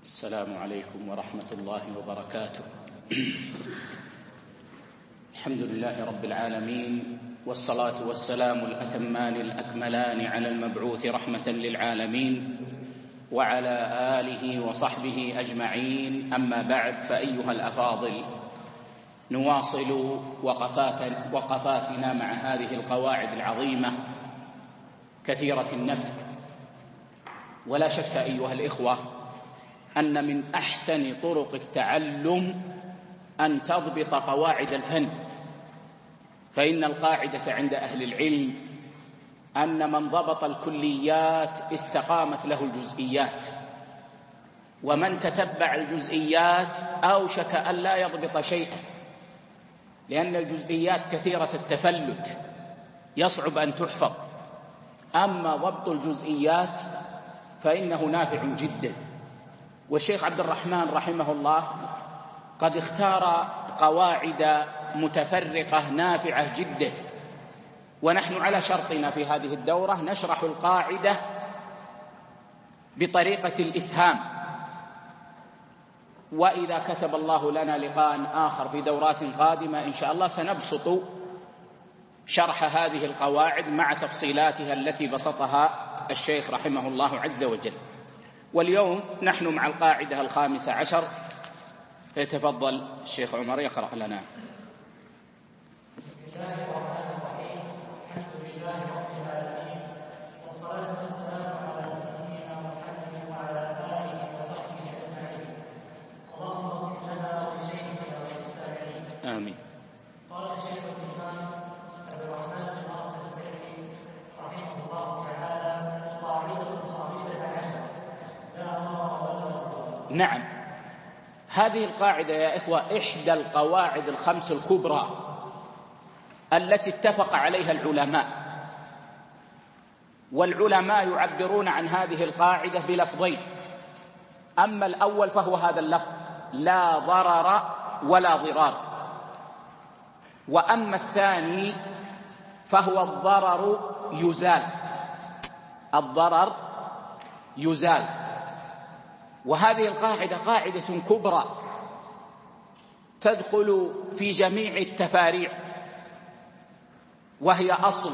السلام عليكم ورحمة الله وبركاته. الحمد لله رب العالمين، والصلاة والسلام الأتمان الأكملان على المبعوث رحمة للعالمين وعلى آله وصحبه أجمعين. أما بعد، فأيها الأفاضل، نواصل وقفاتنا مع هذه القواعد العظيمة كثيرة النفع. ولا شك أيها الإخوة أن من أحسن طرق التعلم أن تضبط قواعد الفن، فإن القاعدة عند أهل العلم أن من ضبط الكليات استقامت له الجزئيات، ومن تتبع الجزئيات أوشك أن لا يضبط شيئا، لأن الجزئيات كثيرة التفلت يصعب أن تحفظ. أما ضبط الجزئيات فإنه نافع جدا. والشيخ عبد الرحمن رحمه الله قد اختار قواعد متفرقة نافعة جدا، ونحن على شرطنا في هذه الدورة نشرح القاعدة بطريقة الإفهام. وإذا كتب الله لنا لقاء آخر في دورات قادمة إن شاء الله سنبسط شرح هذه القواعد مع تفصيلاتها التي بسطها الشيخ رحمه الله عز وجل. واليوم نحن مع القاعدة 15. يتفضل الشيخ عمر يقرأ لنا. بسم الله الرحمن الرحيم. الحمد لله رب العالمين، والصلاة والسلام على نبينا محمد وعلى آله وصحبه أجمعين. اللهم اغفر لنا ولشيخنا وللسامعين. آمين. قال شيخ الإمام عبد الرحمن بن ناصر السعدي رحمه الله تعالى: القاعدة 15. لا ضرر ولا ضرار. نعم، هذه القاعدة يا إخوة إحدى القواعد الخمس الكبرى التي اتفق عليها العلماء. والعلماء يعبرون عن هذه القاعدة بلفظين: أما الأول فهو هذا اللفظ لا ضرر ولا ضرار، وأما الثاني فهو الضرر يزال. الضرر يزال. وهذه القاعدة قاعدة كبرى تدخل في جميع التفاريع، وهي أصل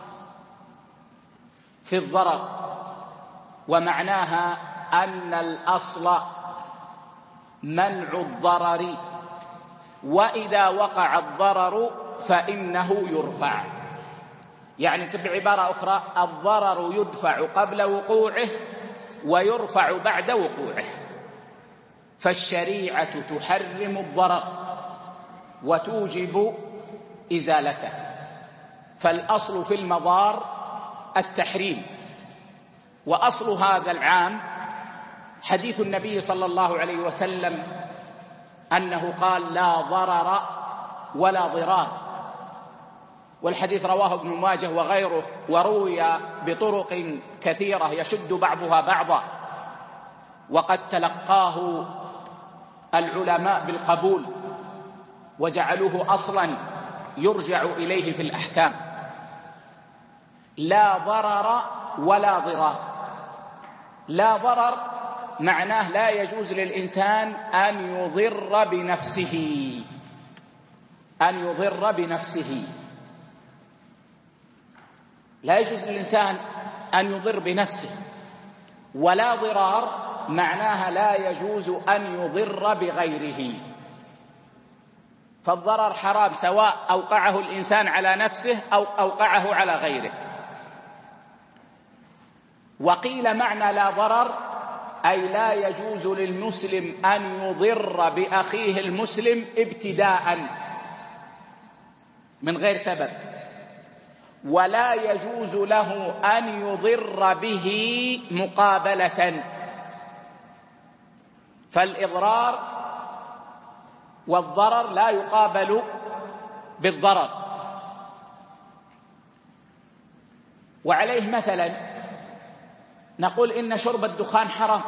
في الضرر، ومعناها أن الأصل منع الضرر، وإذا وقع الضرر فإنه يرفع. يعني بعبارة أخرى، الضرر يدفع قبل وقوعه ويرفع بعد وقوعه. فالشريعة تحرم الضرر وتوجب إزالته، فالأصل في المضار التحريم. وأصل هذا العام حديث النبي صلى الله عليه وسلم أنه قال: لا ضرر ولا ضرار. والحديث رواه ابن ماجه وغيره، وروي بطرق كثيرة يشد بعضها بعضا، وقد تلقاه العلماء بالقبول وجعلوه أصلا يرجع إليه في الأحكام. لا ضرر ولا ضرار. لا ضرر معناه لا يجوز للإنسان أن يضر بنفسه، أن يضر بنفسه. لا يجوز للإنسان أن يضر بنفسه. ولا ضرار معناها لا يجوز أن يضر بغيره. فالضرر حرام سواء أوقعه الإنسان على نفسه أو أوقعه على غيره. وقيل معنى لا ضرر أي لا يجوز للمسلم أن يضر بأخيه المسلم ابتداء من غير سبب، ولا يجوز له أن يضر به مقابلة. فالإضرار والضرر لا يقابل بالضرر. وعليه مثلا نقول إن شرب الدخان حرام.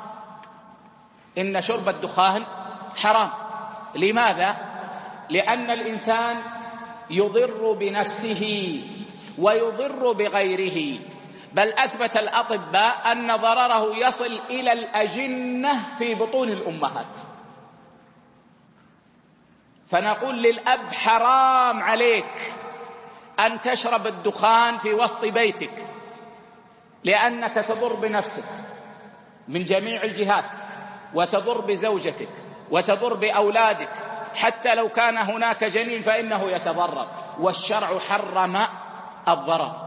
إن شرب الدخان حرام. لماذا؟ لأن الإنسان يضر بنفسه ويضر بغيره، بل أثبت الأطباء أن ضرره يصل إلى الأجنة في بطون الأمهات. فنقول للأب حرام عليك أن تشرب الدخان في وسط بيتك، لأنك تضر بنفسك من جميع الجهات، وتضر بزوجتك، وتضر بأولادك، حتى لو كان هناك جنين فإنه يتضرر، والشرع حرم الضرر.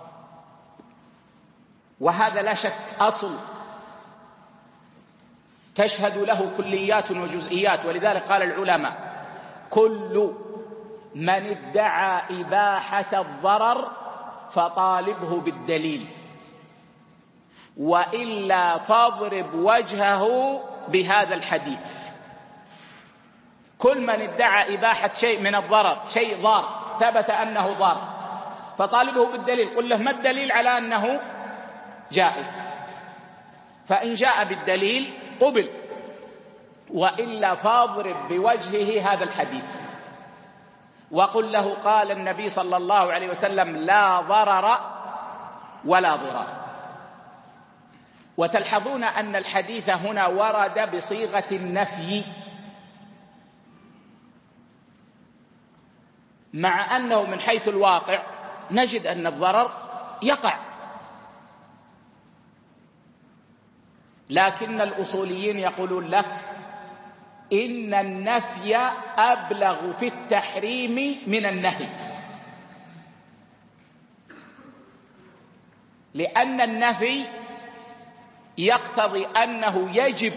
وهذا لا شك أصل تشهد له كليات وجزئيات. ولذلك قال العلماء: كل من ادعى إباحة الضرر فطالبه بالدليل، وإلا فاضرب وجهه بهذا الحديث. كل من ادعى إباحة شيء من الضرر، شيء ضار ثبت أنه ضار، فطالبه بالدليل. قل له: ما الدليل على أنه جائز؟ فإن جاء بالدليل قبل، وإلا فاضرب بوجهه هذا الحديث، وقل له: قال النبي صلى الله عليه وسلم: لا ضرر ولا ضرار. وتلحظون أن الحديث هنا ورد بصيغة النفي، مع أنه من حيث الواقع نجد أن الضرر يقع، لكن الأصوليين يقولون لك: إن النفي أبلغ في التحريم من النهي، لأن النفي يقتضي أنه يجب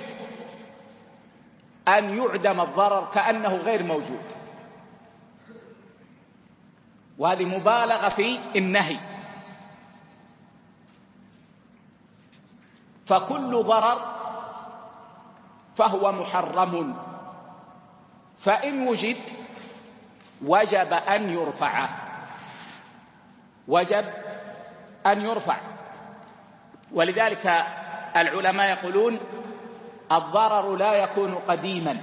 أن يعدم الضرر كأنه غير موجود، وهذه مبالغة في النهي. فكل ضرر فهو محرم، فإن وجد وجب أن يرفع، وجب أن يرفع. ولذلك العلماء يقولون: الضرر لا يكون قديما،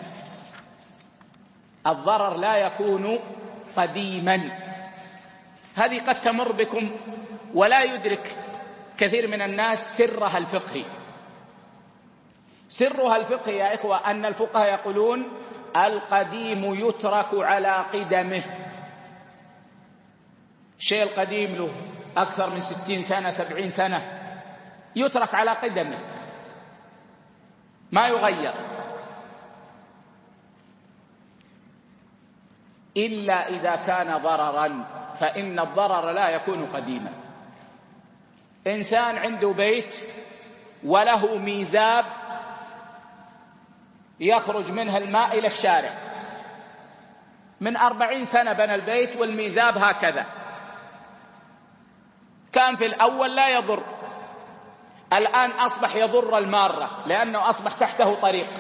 الضرر لا يكون قديما. هذه قد تمر بكم ولا يدرك كثير من الناس سرها الفقهي. سرها الفقهي يا إخوة أن الفقهاء يقولون: القديم يترك على قدمه. الشيء القديم له أكثر من 60 سنة 70 سنة يترك على قدمه ما يغير، إلا إذا كان ضررا، فإن الضرر لا يكون قديما. إنسان عنده بيت وله ميزاب يخرج منها الماء إلى الشارع، من 40 سنة بنى البيت والميزاب هكذا، كان في الأول لا يضر، الآن أصبح يضر المارة لأنه أصبح تحته طريق.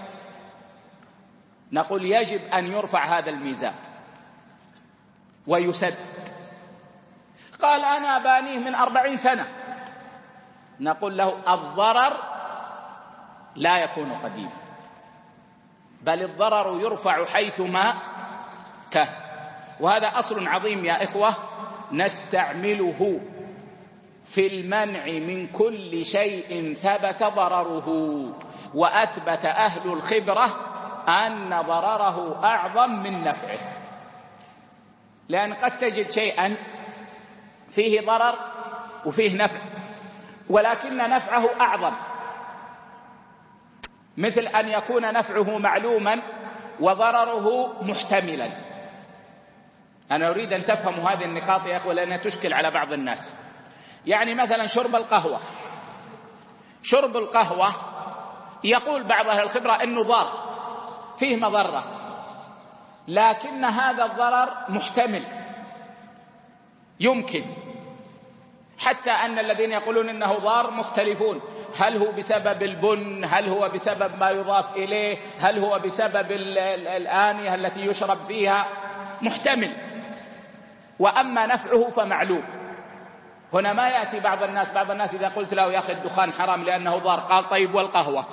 نقول: يجب أن يرفع هذا الميزاب ويسد. قال: أنا بانيه من 40 سنة. نقول له: الضرر لا يكون قديما، بل الضرر يرفع حيثما كان. وهذا أصل عظيم يا إخوة نستعمله في المنع من كل شيء ثبت ضرره، وأثبت أهل الخبرة أن ضرره أعظم من نفعه. لأن قد تجد شيئا فيه ضرر وفيه نفع، ولكن نفعه أعظم، مثل أن يكون نفعه معلوما وضرره محتملا. أنا أريد أن تفهموا هذه النقاط يا أخوة لأنها تشكل على بعض الناس. يعني مثلا شرب القهوة، شرب القهوة يقول بعض أهل الخبرة أنه ضار فيه مضرة، لكن هذا الضرر محتمل يمكن، حتى أن الذين يقولون أنه ضار مختلفون، هل هو بسبب البن، هل هو بسبب ما يضاف إليه، هل هو بسبب الآنية التي يشرب فيها، محتمل. وأما نفعه فمعلوم. هنا ما يأتي بعض الناس إذا قلت له: يا أخي الدخان حرام لأنه ضار، قال: طيب والقهوة؟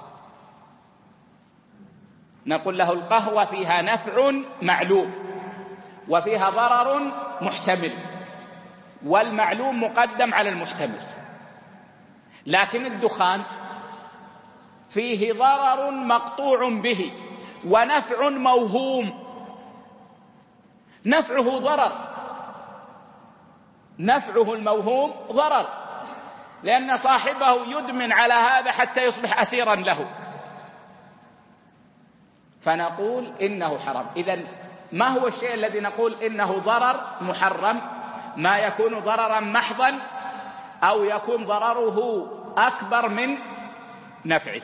نقول له: القهوة فيها نفع معلوم وفيها ضرر محتمل، والمعلوم مقدم على المحتمل. لكن الدخان فيه ضرر مقطوع به ونفع موهوم. نفعه ضرر، نفعه الموهوم ضرر، لأن صاحبه يدمن على هذا حتى يصبح أسيرا له، فنقول إنه حرام. إذن ما هو الشيء الذي نقول إنه ضرر محرم؟ ما يكون ضررا محضا أو يكون ضرره أكبر من نفعه.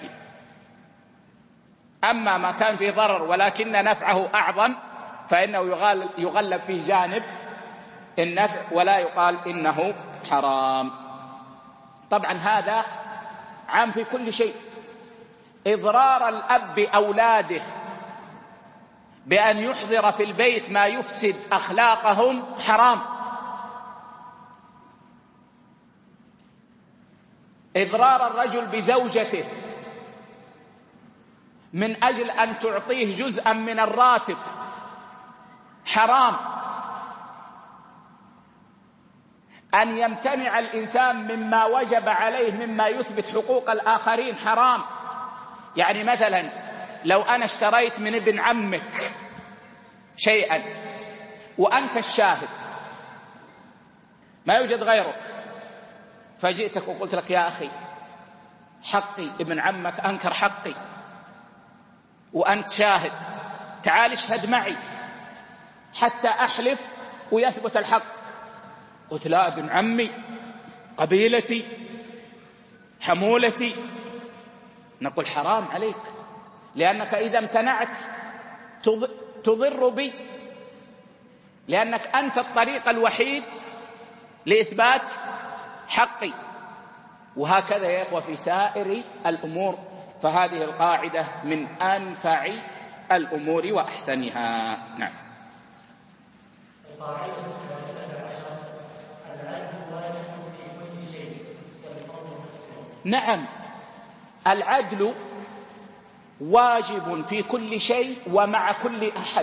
أما ما كان فيه ضرر ولكن نفعه أعظم فإنه يغلب فيه جانب النفع ولا يقال إنه حرام. طبعا هذا عام في كل شيء. إضرار الأب أولاده بأن يحضر في البيت ما يفسد أخلاقهم حرام. إضرار الرجل بزوجته من أجل أن تعطيه جزءا من الراتب حرام. أن يمتنع الإنسان مما وجب عليه مما يثبت حقوق الآخرين حرام. يعني مثلا لو أنا اشتريت من ابن عمك شيئا وأنت الشاهد ما يوجد غيرك، فجئتك وقلت لك يا أخي حقي، ابن عمك أنكر حقي وأنت شاهد، تعال اشهد معي حتى أحلف ويثبت الحق. قلت لا، ابن عمي، قبيلتي، حمولتي. نقول حرام عليك، لأنك إذا امتنعت تضر بي، لأنك أنت الطريق الوحيد لإثبات حقي. وهكذا يا إخوة في سائر الأمور، فهذه القاعدة من أنفع الأمور وأحسنها. نعم. القاعدة السادسة عشر: العدل واجب في كل شيء والفضل مسلم. نعم، العدل واجب في كل شيء ومع كل أحد.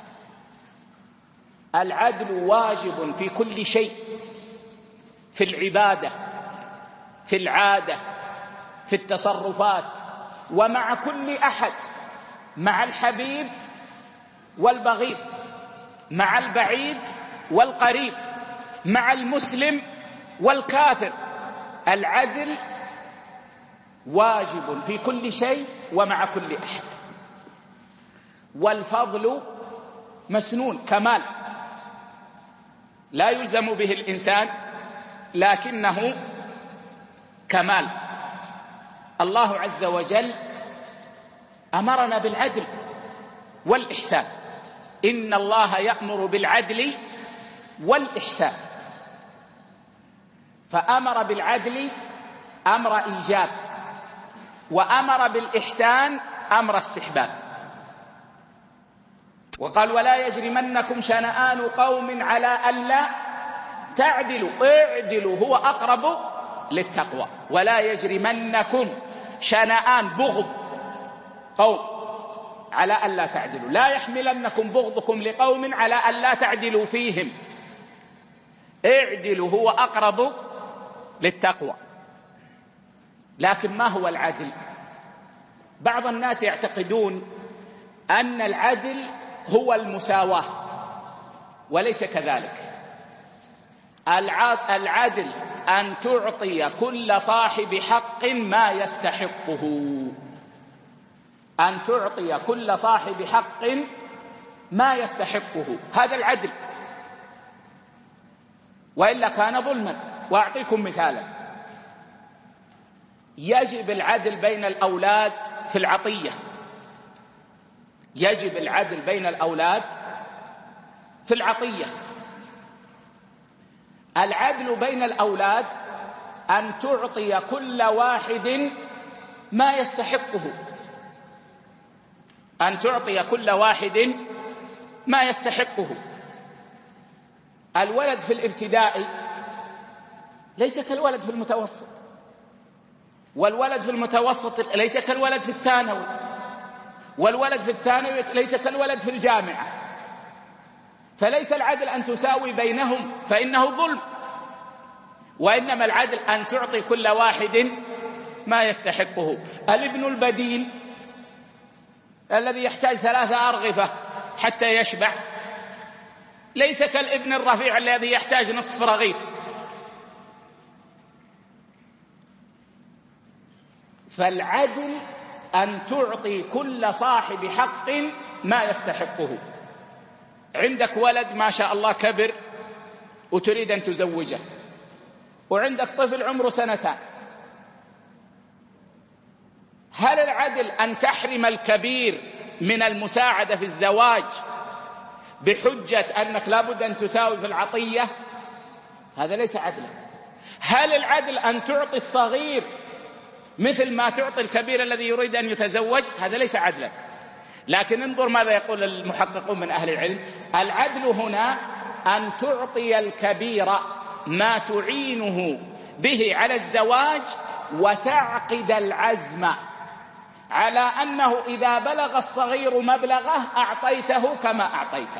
العدل واجب في كل شيء، في العبادة، في العادة، في التصرفات، ومع كل أحد، مع الحبيب والبغيض، مع البعيد والقريب، مع المسلم والكافر. العدل واجب في كل شيء ومع كل أحد. والفضل مسنون، كمال لا يلزم به الإنسان لكنه كمال. الله عز وجل أمرنا بالعدل والإحسان. إن الله يأمر بالعدل والإحسان، فأمر بالعدل أمر إيجاب، وأمر بالإحسان أمر استحباب. وقال ولا يجرمنكم شنآن قوم على ألا تعدلوا اعدلوا هو أقرب للتقوى. ولا يجرمنكم شنآن بغض قوم على ألا تعدلوا، لا يحملنكم بغضكم لقوم على ألا تعدلوا فيهم، اعدلوا هو أقرب للتقوى. لكن ما هو العدل؟ بعض الناس يعتقدون أن العدل هو المساواة، وليس كذلك. العدل أن تعطي كل صاحب حق ما يستحقه، أن تعطي كل صاحب حق ما يستحقه، هذا العدل، وإلا كان ظلما. وأعطيكم مثالا: يجب العدل بين الأولاد في العطية، يجب العدل بين الأولاد في العطية. العدل بين الأولاد أن تعطي كل واحد ما يستحقه، أن تعطي كل واحد ما يستحقه. الولد في الابتدائي ليس كالولد في المتوسط، والولد في المتوسط ليس كالولد في الثانوي، والولد في الثانوي ليس كالولد في الجامعة. فليس العدل أن تساوي بينهم، فإنه ظلم. وإنما العدل أن تعطي كل واحد ما يستحقه. الابن البدين الذي يحتاج 3 أرغفة حتى يشبع ليس كالابن الرفيع الذي يحتاج نصف رغيف. فالعدل أن تعطي كل صاحب حق ما يستحقه. عندك ولد ما شاء الله كبر وتريد أن تزوجه، وعندك طفل عمره 2 سنين، هل العدل أن تحرم الكبير من المساعدة في الزواج بحجة أنك لابد أن تساوي في العطية؟ هذا ليس عدلا. هل العدل أن تعطي الصغير مثل ما تعطي الكبير الذي يريد أن يتزوج؟ هذا ليس عدلا. لكن انظر ماذا يقول المحققون من أهل العلم: العدل هنا أن تعطي الكبير ما تعينه به على الزواج، وتعقد العزم على أنه إذا بلغ الصغير مبلغه أعطيته كما أعطيته.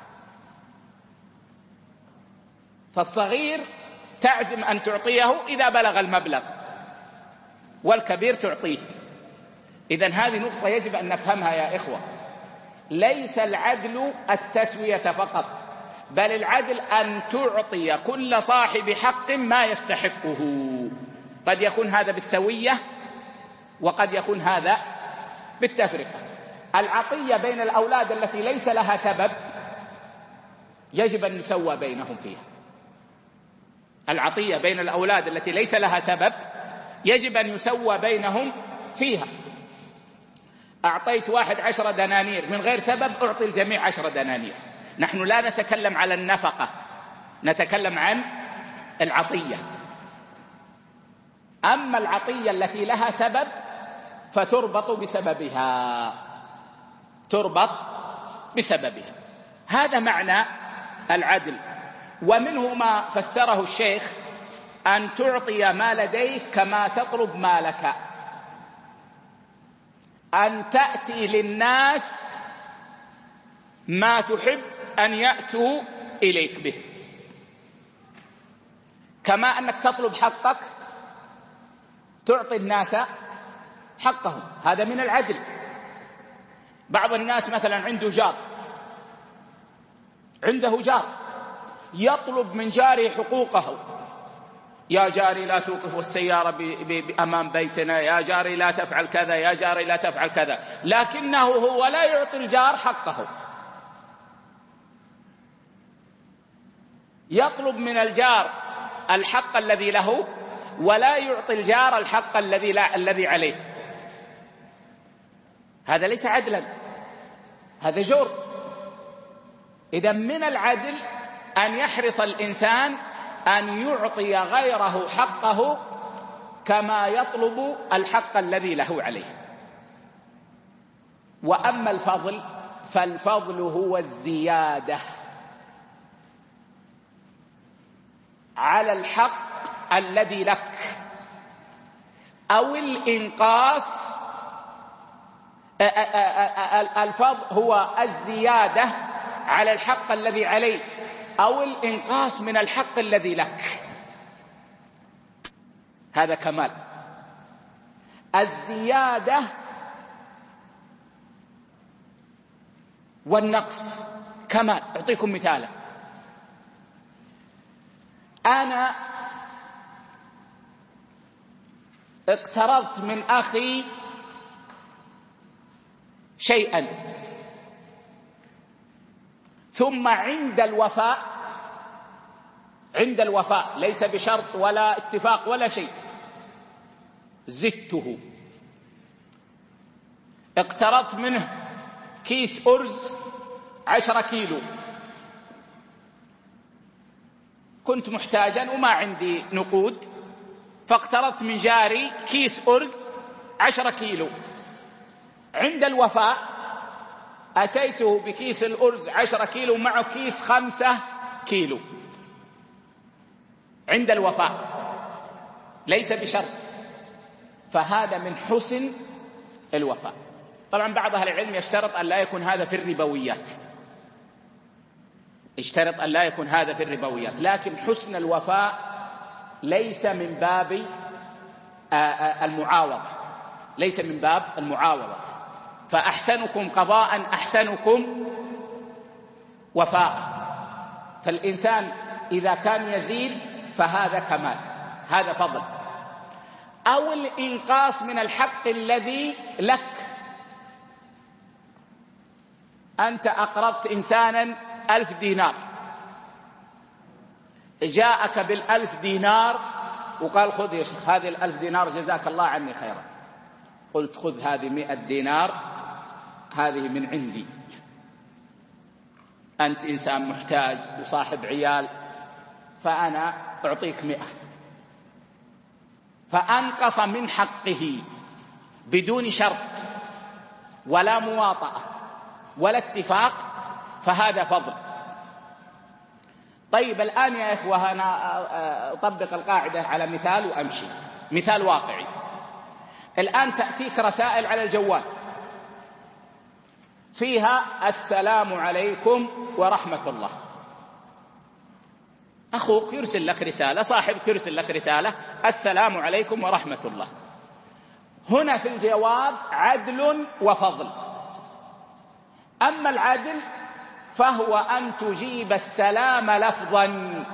فالصغير تعزم أن تعطيه إذا بلغ المبلغ، والكبير تعطيه. إذن هذه نقطة يجب أن نفهمها يا إخوة. ليس العدل التسوية فقط، بل العدل أن تعطي كل صاحب حق ما يستحقه. قد يكون هذا بالسوية وقد يكون هذا بالتفرقة. العطية بين الأولاد التي ليس لها سبب يجب أن يسوى بينهم فيها. العطية بين الأولاد التي ليس لها سبب يجب أن يسوى بينهم فيها. أعطيت 1 10 دنانير من غير سبب، أعطي الجميع 10 دنانير. نحن لا نتكلم على النفقة، نتكلم عن العطية. أما العطية التي لها سبب فتربط بسببها، تربط بسببها. هذا معنى العدل. ومنه ما فسره الشيخ: أن تعطي ما لديك كما تطلب مالك، أن تأتي للناس ما تحب أن يأتوا إليك به، كما أنك تطلب حقك تعطي الناس حقهم. هذا من العدل. بعض الناس مثلا عنده جار يطلب من جاره حقوقه: يا جاري لا توقف السيارة بأمام بيتنا، يا جاري لا تفعل كذا، يا جاري لا تفعل كذا، لكنه هو لا يعطي الجار حقه. يطلب من الجار الحق الذي له ولا يعطي الجار الحق الذي عليه. هذا ليس عدلا، هذا جور. إذا من العدل أن يحرص الإنسان أن يعطي غيره حقه كما يطلب الحق الذي له عليه. وأما الفضل فالفضل هو الزيادة على الحق الذي لك، أو الإنقاص. الفضل هو الزيادة على الحق الذي عليك أو الإنقاص من الحق الذي لك. هذا كمال. الزيادة والنقص كمال. أعطيكم مثالا: أنا اقترضت من أخي شيئا، ثم عند الوفاء ليس بشرط ولا اتفاق ولا شيء زدته. اقترضت منه كيس أرز 10 كيلو، كنت محتاجا وما عندي نقود، فاقترضت من جاري كيس أرز 10 كيلو. عند الوفاء أتيته بكيس الأرز 10 كيلو معه كيس 5 كيلو. عند الوفاء ليس بشرط. فهذا من حسن الوفاء. طبعا بعض أهل العلم يشترط أن لا يكون هذا في الربويات، يشترط أن لا يكون هذا في الربويات، لكن حسن الوفاء ليس من باب المعاوضة، ليس من باب المعاوضة. فأحسنكم قضاء أحسنكم وفاء. فالإنسان إذا كان يزيد فهذا كمال، هذا فضل. أو الإنقاص من الحق الذي لك. أنت أقرضت إنسانا 1000 دينار، جاءك بال1000 دينار وقال خذ يا شيخ هذه 1000 دينار جزاك الله عني خيرا. قلت خذ هذه 100 دينار، هذه من عندي، أنت إنسان محتاج وصاحب عيال، فأنا أعطيك 100. فأنقص من حقه بدون شرط ولا مواطأة ولا اتفاق، فهذا فضل. طيب الآن يا إخوة أنا أطبق القاعدة على مثال وأمشي، مثال واقعي. الآن تأتيك رسائل على الجوال فيها السلام عليكم ورحمة الله. أخوك يرسل لك رسالة، صاحبك يرسل لك رسالة السلام عليكم ورحمة الله. هنا في الجواب عدل وفضل. أما العدل فهو أن تجيب السلام لفظا.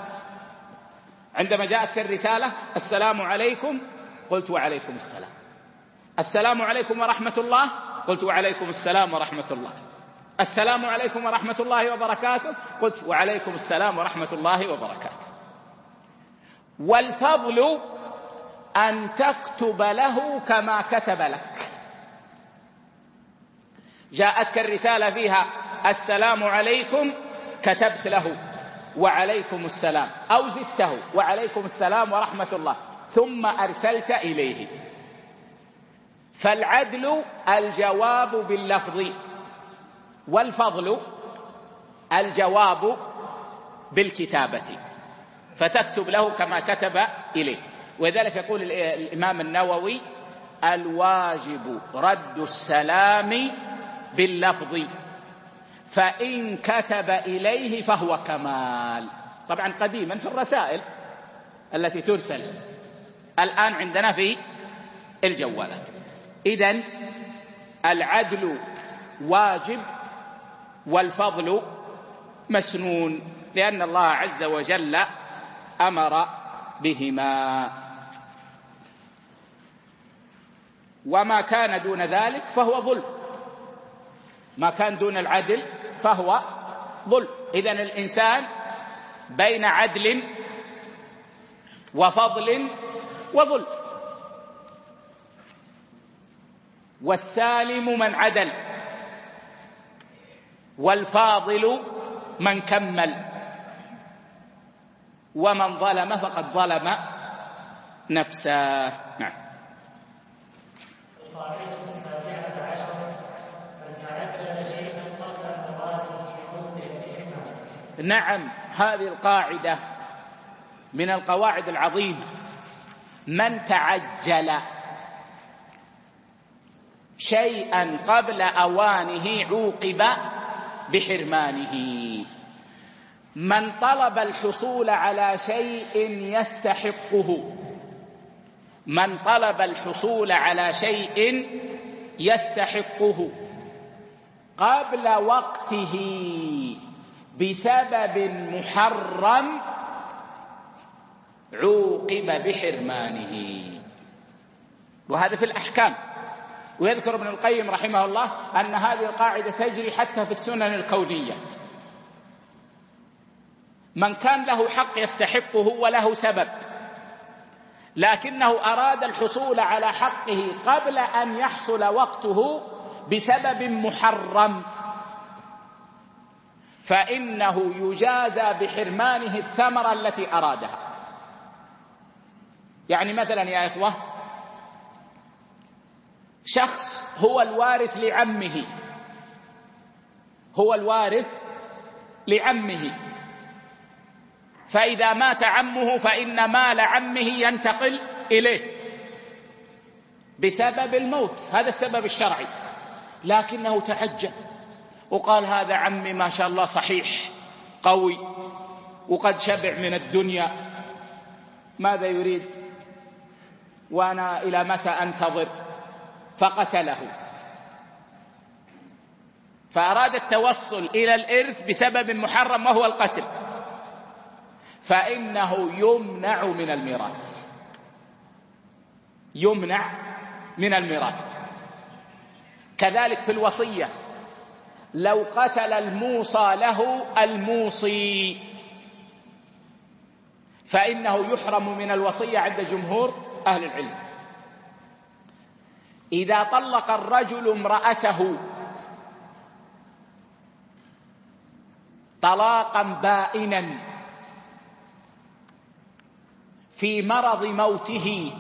عندما جاءتك الرسالة السلام عليكم قلت وعليكم السلام، السلام عليكم ورحمة الله قلت وعليكم السلام ورحمة الله، السلام عليكم ورحمة الله وبركاته قلت وعليكم السلام ورحمة الله وبركاته. والفضل أن تكتب له كما كتب لك. جاءتك الرسالة فيها السلام عليكم، كتبت له وعليكم السلام، أو زدته وعليكم السلام ورحمة الله، ثم أرسلت إليه. فالعدل الجواب باللفظ، والفضل الجواب بالكتابة، فتكتب له كما كتب إليه. وذلك يقول الإمام النووي الواجب رد السلام باللفظ، فإن كتب إليه فهو كمال. طبعا قديما في الرسائل التي ترسل، الآن عندنا في الجوالات. إذن العدل واجب والفضل مسنون، لأن الله عز وجل أمر بهما. وما كان دون ذلك فهو ظلم، ما كان دون العدل فهو ظلم. إذن الإنسان بين عدل وفضل وظلم. والسالم من عدل، والفاضل من كمل، ومن ظلم فقد ظلم نفسه. نعم. القاعدة 17 من تعجل شيئا قبل مراده عوقب بحكمة. نعم، هذه القاعدة من القواعد العظيمة. من تعجل شيئا قبل أوانه عوقب بحرمانه. من طلب الحصول على شيء يستحقه، من طلب الحصول على شيء يستحقه قبل وقته بسبب محرم عوقب بحرمانه. وهذا في الأحكام. ويذكر ابن القيم رحمه الله أن هذه القاعدة تجري حتى في السنن الكونية. من كان له حق يستحقه وله سبب، لكنه أراد الحصول على حقه قبل أن يحصل وقته بسبب محرم، فإنه يجازى بحرمانه الثمرة التي أرادها. يعني مثلا يا إخوة، شخص هو الوارث لعمه، هو الوارث لعمه، فإذا مات عمه فإن مال عمه ينتقل إليه بسبب الموت، هذا السبب الشرعي. لكنه تعجل وقال هذا عمي ما شاء الله صحيح قوي وقد شبع من الدنيا، ماذا يريد وأنا إلى متى أنتظر؟ فقتله. فأراد التوصل إلى الإرث بسبب محرم وهو القتل، فإنه يمنع من الميراث، يمنع من الميراث. كذلك في الوصية، لو قتل الموصى له الموصي فإنه يحرم من الوصية عند جمهور أهل العلم. إذا طلق الرجل امرأته طلاقا بائنا في مرض موته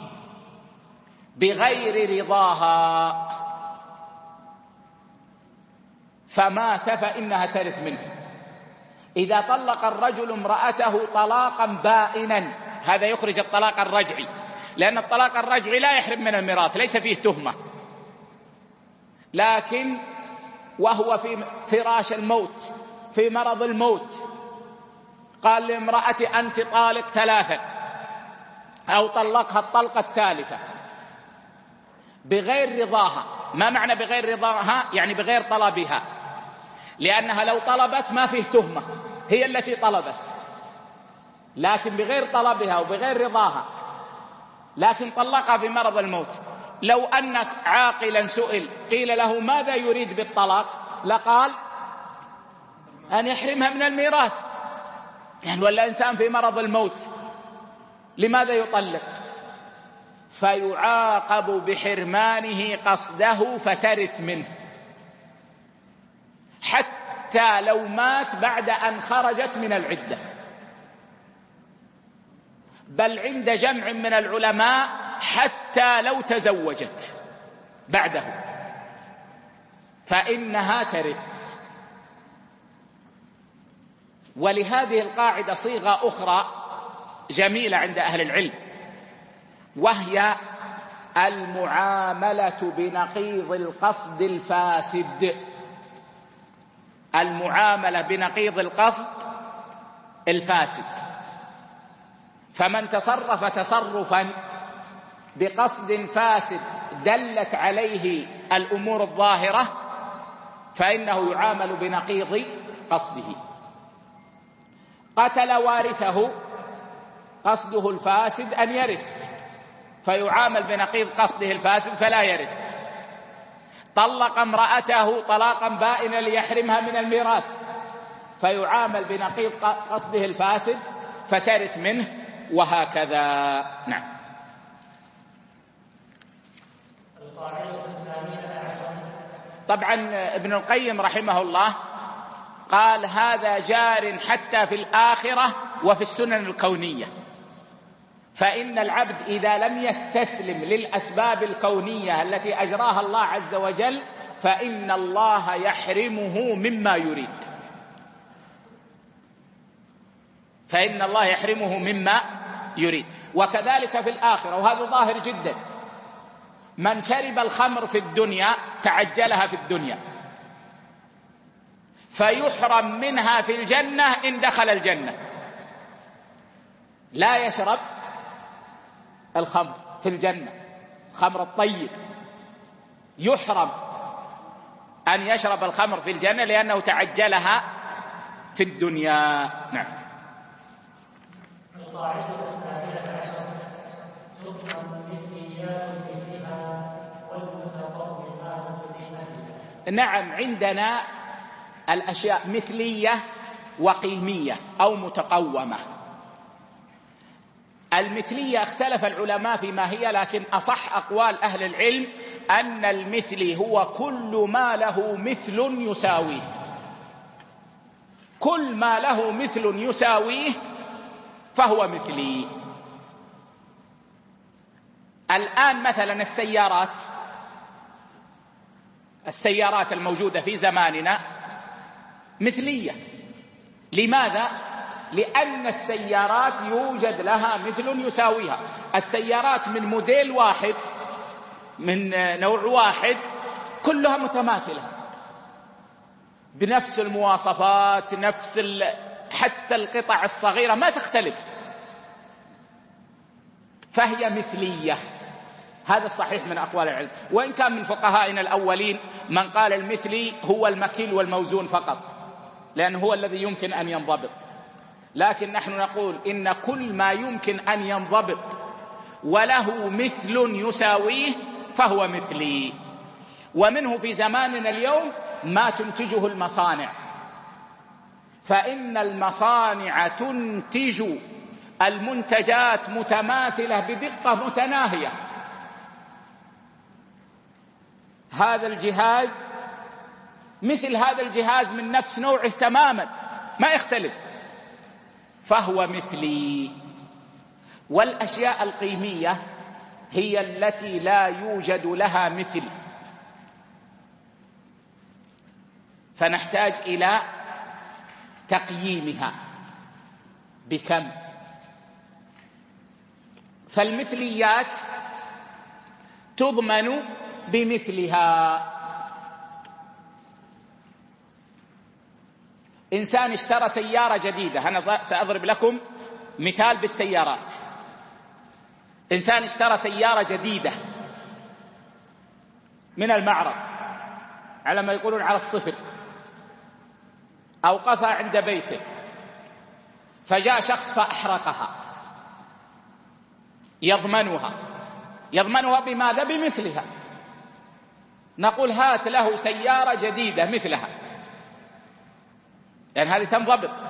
بغير رضاها فمات فإنها ترث منه. إذا طلق الرجل امرأته طلاقا بائنا، هذا يخرج الطلاق الرجعي، لأن الطلاق الرجعي لا يحرم من الميراث، ليس فيه تهمة، لكن وهو في فراش الموت، في مرض الموت، قال لامرأتي أنت طالق 3 أو طلقها الطلقة الثالثة بغير رضاها. ما معنى بغير رضاها؟ يعني بغير طلبها، لأنها لو طلبت ما فيه تهمة، هي التي طلبت، لكن بغير طلبها وبغير رضاها، لكن طلقها في مرض الموت. لو أنك عاقلا سئل قيل له ماذا يريد بالطلاق لقال أن يحرمها من الميراث، يعني ولا إنسان في مرض الموت لماذا يطلق؟ فيعاقب بحرمانه قصده فترث منه، حتى لو مات بعد أن خرجت من العدة، بل عند جمع من العلماء حتى لو تزوجت بعده فإنها ترث. ولهذه القاعدة صيغة أخرى جميلة عند أهل العلم، وهي المعاملة بنقيض القصد الفاسد. المعاملة بنقيض القصد الفاسد، فمن تصرف تصرفا بقصد فاسد دلت عليه الأمور الظاهرة فإنه يعامل بنقيض قصده. قتل وارثه قصده الفاسد أن يرث فيعامل بنقيض قصده الفاسد فلا يرث. طلق امرأته طلاقا بائنا ليحرمها من الميراث فيعامل بنقيض قصده الفاسد فترث منه، وهكذا. نعم. طبعا ابن القيم رحمه الله قال هذا جار حتى في الآخرة وفي السنن الكونية، فإن العبد إذا لم يستسلم للأسباب الكونية التي أجراها الله عز وجل فإن الله يحرمه مما يريد، فإن الله يحرمه مما يريد. وكذلك في الآخرة، وهذا ظاهر جدا، من شرب الخمر في الدنيا تعجلها في الدنيا فيحرم منها في الجنة إن دخل الجنة. لا يشرب الخمر في الجنة، الخمر الطيب، يحرم أن يشرب الخمر في الجنة لأنه تعجلها في الدنيا. نعم. نعم، عندنا الأشياء مثلية وقيمية أو متقومة. المثلية اختلف العلماء فيما هي، لكن أصح أقوال أهل العلم أن المثلي هو كل ما له مثل يساويه، كل ما له مثل يساويه فهو مثلي. الآن مثلا السيارات الموجودة في زماننا مثلية. لماذا؟ لأن السيارات يوجد لها مثل يساويها. السيارات من موديل واحد، من نوع واحد، كلها متماثلة بنفس المواصفات، حتى القطع الصغيرة ما تختلف. فهي مثلية. هذا الصحيح من أقوال العلم، وإن كان من فقهائنا الأولين من قال المثلي هو المكيل والموزون فقط، لأنه هو الذي يمكن أن ينضبط. لكن نحن نقول إن كل ما يمكن أن ينضبط وله مثل يساويه فهو مثلي. ومنه في زماننا اليوم ما تنتجه المصانع، فإن المصانع تنتج المنتجات متماثلة بدقة متناهية. هذا الجهاز مثل هذا الجهاز من نفس نوعه تماما، ما يختلف، فهو مثلي. والأشياء القيمية هي التي لا يوجد لها مثل، فنحتاج إلى تقييمها بكم. فالمثليات تضمن بمثلها. إنسان اشترى سيارة جديدة، أنا سأضرب لكم مثال بالسيارات. إنسان اشترى سيارة جديدة من المعرض على ما يقولون على الصفر، أوقفها عند بيته، فجاء شخص فأحرقها، يضمنها بماذا؟ بمثلها. نقول هات له سيارة جديدة مثلها، لأن هذه تنضبط.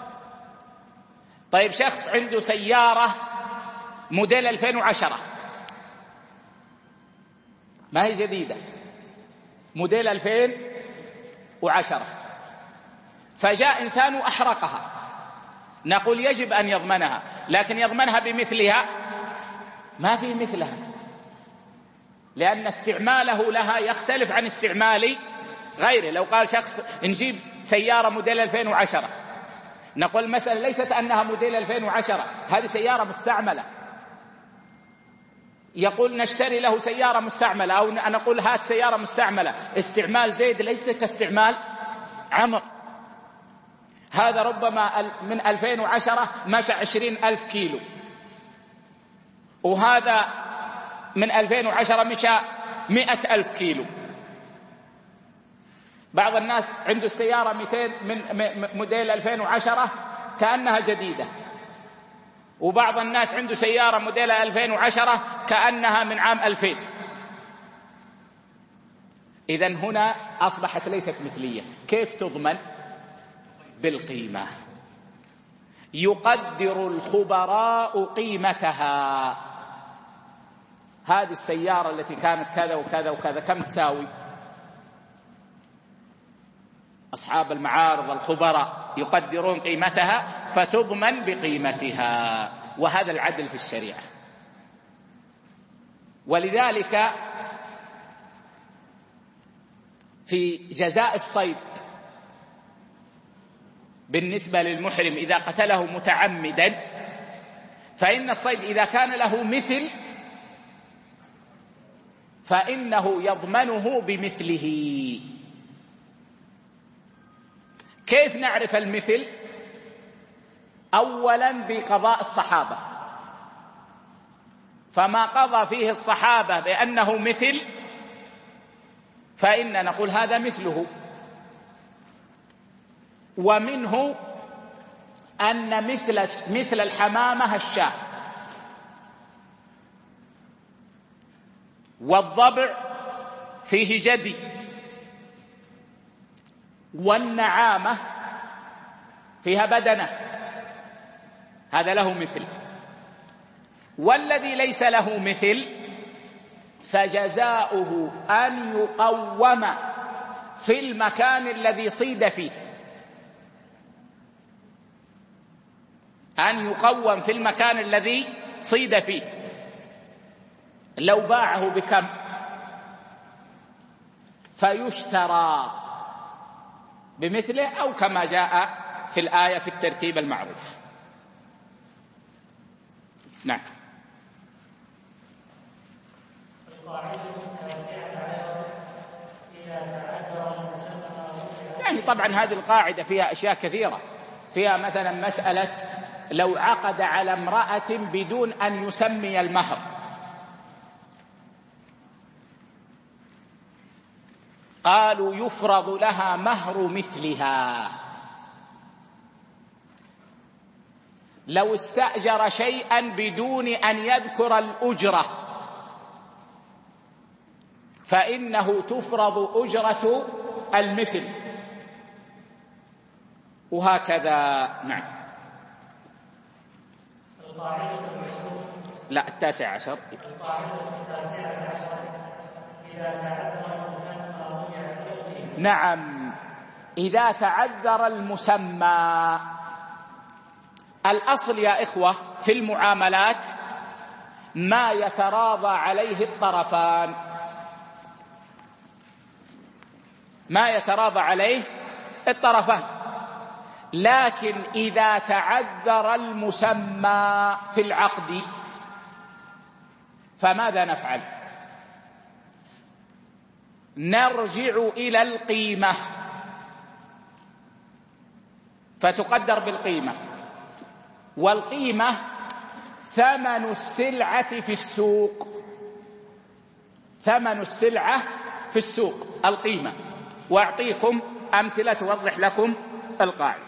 طيب شخص عنده سيارة موديل 2010، ما هي جديدة، موديل 2010، فجاء إنسان أحرقها، نقول يجب أن يضمنها، لكن يضمنها بمثلها؟ ما في مثلها، لأن استعماله لها يختلف عن استعمال غيره. لو قال شخص نجيب سيارة موديل 2010، نقول المسألة ليست أنها موديل 2010، هذه سيارة مستعملة. يقول نشتري له سيارة مستعملة، أو نقول هات سيارة مستعملة، استعمال زيد ليس كاستعمال عمر. هذا ربما من 2010 مشى 20,000 كيلو، وهذا من 2010 مشى 100,000 كيلو. بعض الناس عنده السيارة 200 من موديل 2010 كأنها جديدة، وبعض الناس عنده سيارة موديل 2010 كأنها من عام 2000. إذن هنا أصبحت ليست مثلية. كيف تضمن؟ بالقيمة. يقدر الخبراء قيمتها. هذه السيارة التي كانت كذا وكذا وكذا كم تساوي؟ أصحاب المعارض الخبراء يقدرون قيمتها فتضمن بقيمتها، وهذا العدل في الشريعة. ولذلك في جزاء الصيد بالنسبة للمحرم إذا قتله متعمدا، فإن الصيد إذا كان له مثل فإنه يضمنه بمثله. كيف نعرف المثل؟ أولا بقضاء الصحابة، فما قضى فيه الصحابة بأنه مثل فإن نقول هذا مثله. ومنه أن مثل الحمامة الشاة، والضبع فيه جدي، والنعامة فيها بدنة، هذا له مثل. والذي ليس له مثل فجزاؤه أن يقوم في المكان الذي صيد فيه، أن يقوم في المكان الذي صيد فيه. لو باعه بكم؟ فيشترى بمثله، أو كما جاء في الآية في الترتيب المعروف. نعم. يعني طبعا هذه القاعدة فيها أشياء كثيرة، فيها مثلا مسألة لو عقد على امرأة بدون أن يسمي المهر، قالوا يفرض لها مهر مثلها. لو استأجر شيئا بدون أن يذكر الأجرة فإنه تفرض أجرة المثل، وهكذا. نعم. القاعدة المشهورة لا، 19. القاعدة 19 إذا تعذر المسمى رجع إليه. نعم، إذا تعذر المسمى. الأصل يا إخوة في المعاملات ما يتراضى عليه الطرفان، ما يتراضى عليه الطرفان. لكن إذا تعذر المسمى في العقد فماذا نفعل؟ نرجع إلى القيمة فتقدر بالقيمة، والقيمة ثمن السلعة في السوق، ثمن السلعة في السوق القيمة. وأعطيكم أمثلة توضح لكم القاعدة.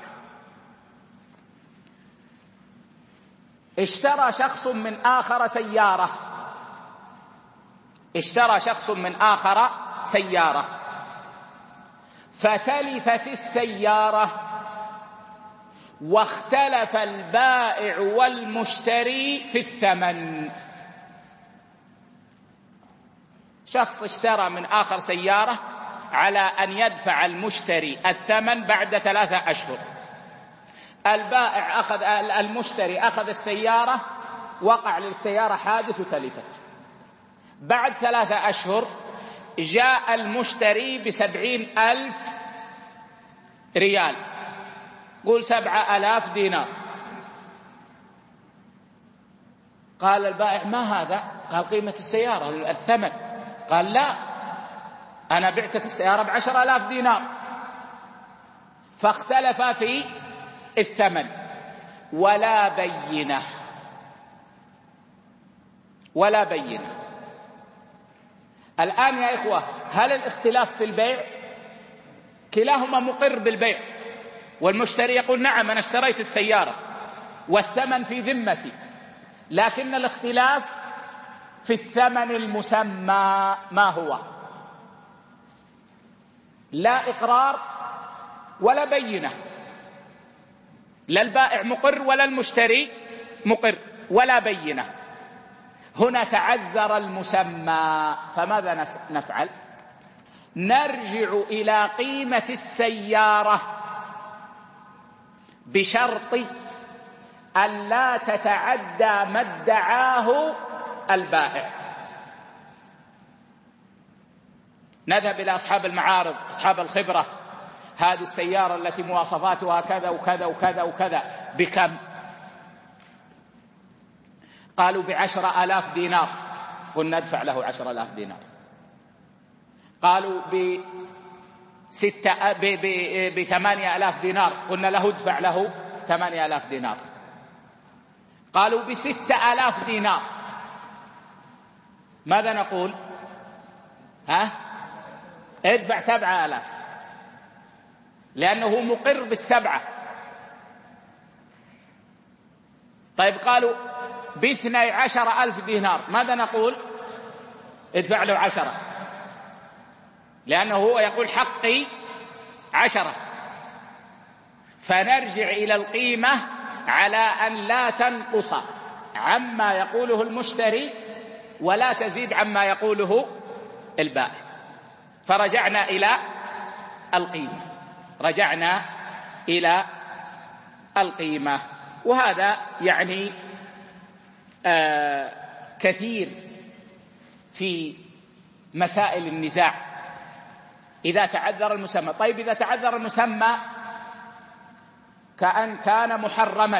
اشترى شخص من آخر سيارة، اشترى شخص من آخر سيارة، فتلفت السيارة واختلف البائع والمشتري في الثمن. شخص اشترى من آخر سيارة على أن يدفع المشتري الثمن بعد 3 أشهر. البائع أخذ، المشتري أخذ السيارة، وقع للسيارة حادث وتلفت. بعد 3 أشهر جاء المشتري ب70,000 ريال، قول 7,000 دينار. قال البائع ما هذا؟ قال قيمة السيارة الثمن. قال لا، أنا بعتك السيارة ب10,000 دينار. فاختلف في الثمن ولا بينة، ولا بينة. الآن يا إخوة، هل الاختلاف في البيع؟ كلاهما مقر بالبيع، والمشتري يقول نعم أنا اشتريت السيارة والثمن في ذمتي، لكن الاختلاف في الثمن المسمى. ما هو؟ لا إقرار ولا بينة، لا البائع مقر ولا المشتري مقر، ولا بينة. هنا تعذر المسمى، فماذا نفعل؟ نرجع إلى قيمة السيارة بشرط أن لا تتعدى ما ادعاه البائع. نذهب إلى أصحاب المعارض، أصحاب الخبرة، هذه السيارة التي مواصفاتها كذا وكذا وكذا وكذا بكم؟ قالوا ب10,000 دينار، قلنا ندفع له 10,000 دينار. قالوا ب8,000 دينار، قلنا له ادفع له 8,000 دينار. قالوا ب6,000 دينار، ماذا نقول؟ ادفع 7,000 لأنه مقر ب7. طيب قالوا ب12,000 دينار، ماذا نقول؟ ادفع له 10 لأنه هو يقول حقي 10. فنرجع إلى القيمة على أن لا تنقص عما يقوله المشتري ولا تزيد عما يقوله البائع. فرجعنا إلى القيمة، رجعنا إلى القيمة. وهذا يعني كثير في مسائل النزاع إذا تعذر المسمى. طيب إذا تعذر المسمى كأن كان محرما،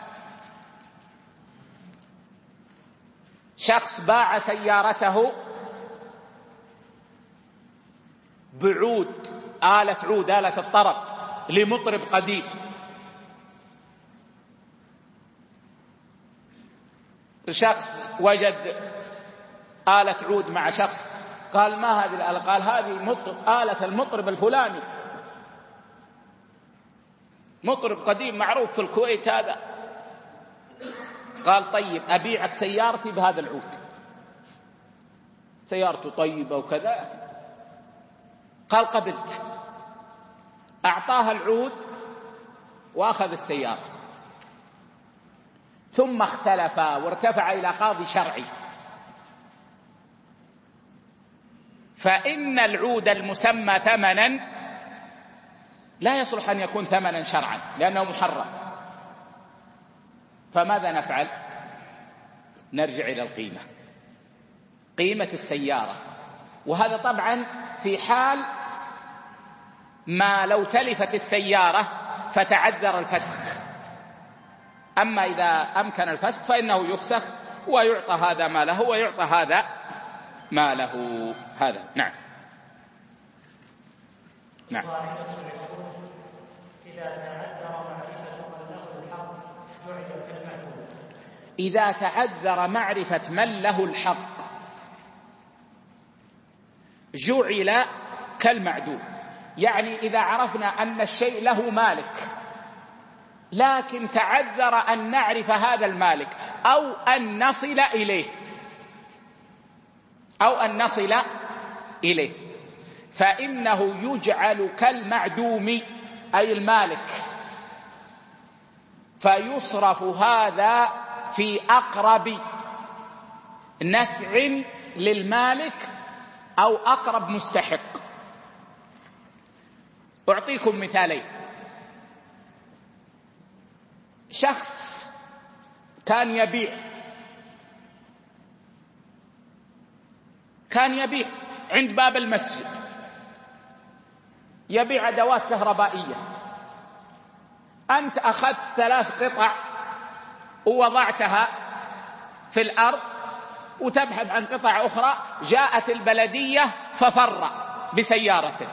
شخص باع سيارته بعود، آلة عود، آلة الطرب، لمطرب قديم، شخص وجد آلة عود مع شخص، قال ما هذه الآلة؟ قال هذه آلة المطرب الفلاني، مطرب قديم معروف في الكويت هذا. قال طيب أبيعك سيارتي بهذا العود، سيارته طيبة وكذا. قال قبلت. أعطاها العود وأخذ السيارة، ثم اختلفا وارتفع إلى قاضي شرعي، فإن العود المسمى ثمنا لا يصلح أن يكون ثمنا شرعا لأنه محرم. فماذا نفعل؟ نرجع إلى القيمة، قيمة السيارة. وهذا طبعا في حال ما لو تلفت السيارة فتعذر الفسخ. أما إذا أمكن الفسخ فإنه يفسخ ويعطى هذا ما له ويعطى هذا ما له. هذا نعم. نعم. إذا تعذر معرفة من له الحق جعل كالمعدوم. يعني إذا عرفنا أن الشيء له مالك لكن تعذر أن نعرف هذا المالك أو أن نصل إليه فإنه يجعل كالمعدوم أي المالك، فيصرف هذا في أقرب نفع للمالك أو أقرب مستحق. أعطيكم مثالين. شخص كان يبيع عند باب المسجد، يبيع أدوات كهربائية. أنت أخذت 3 قطع ووضعتها في الأرض وتبحث عن قطع أخرى، جاءت البلدية ففر بسيارته.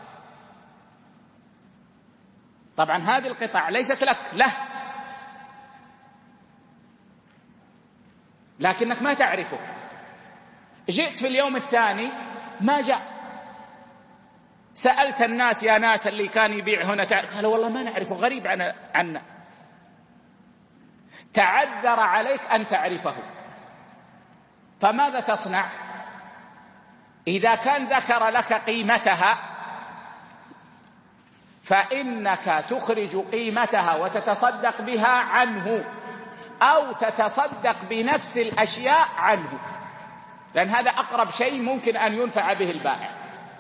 طبعا هذه القطع ليست له، لكنك ما تعرفه. جئت في اليوم الثاني ما جاء، سألت الناس يا ناس اللي كان يبيع هنا قالوا والله ما نعرفه، غريب عنا. تعذر عليك أن تعرفه، فماذا تصنع؟ إذا كان ذكر لك قيمتها فإنك تخرج قيمتها وتتصدق بها عنه أو تتصدق بنفس الأشياء عنه، لأن هذا أقرب شيء ممكن أن ينفع به البائع.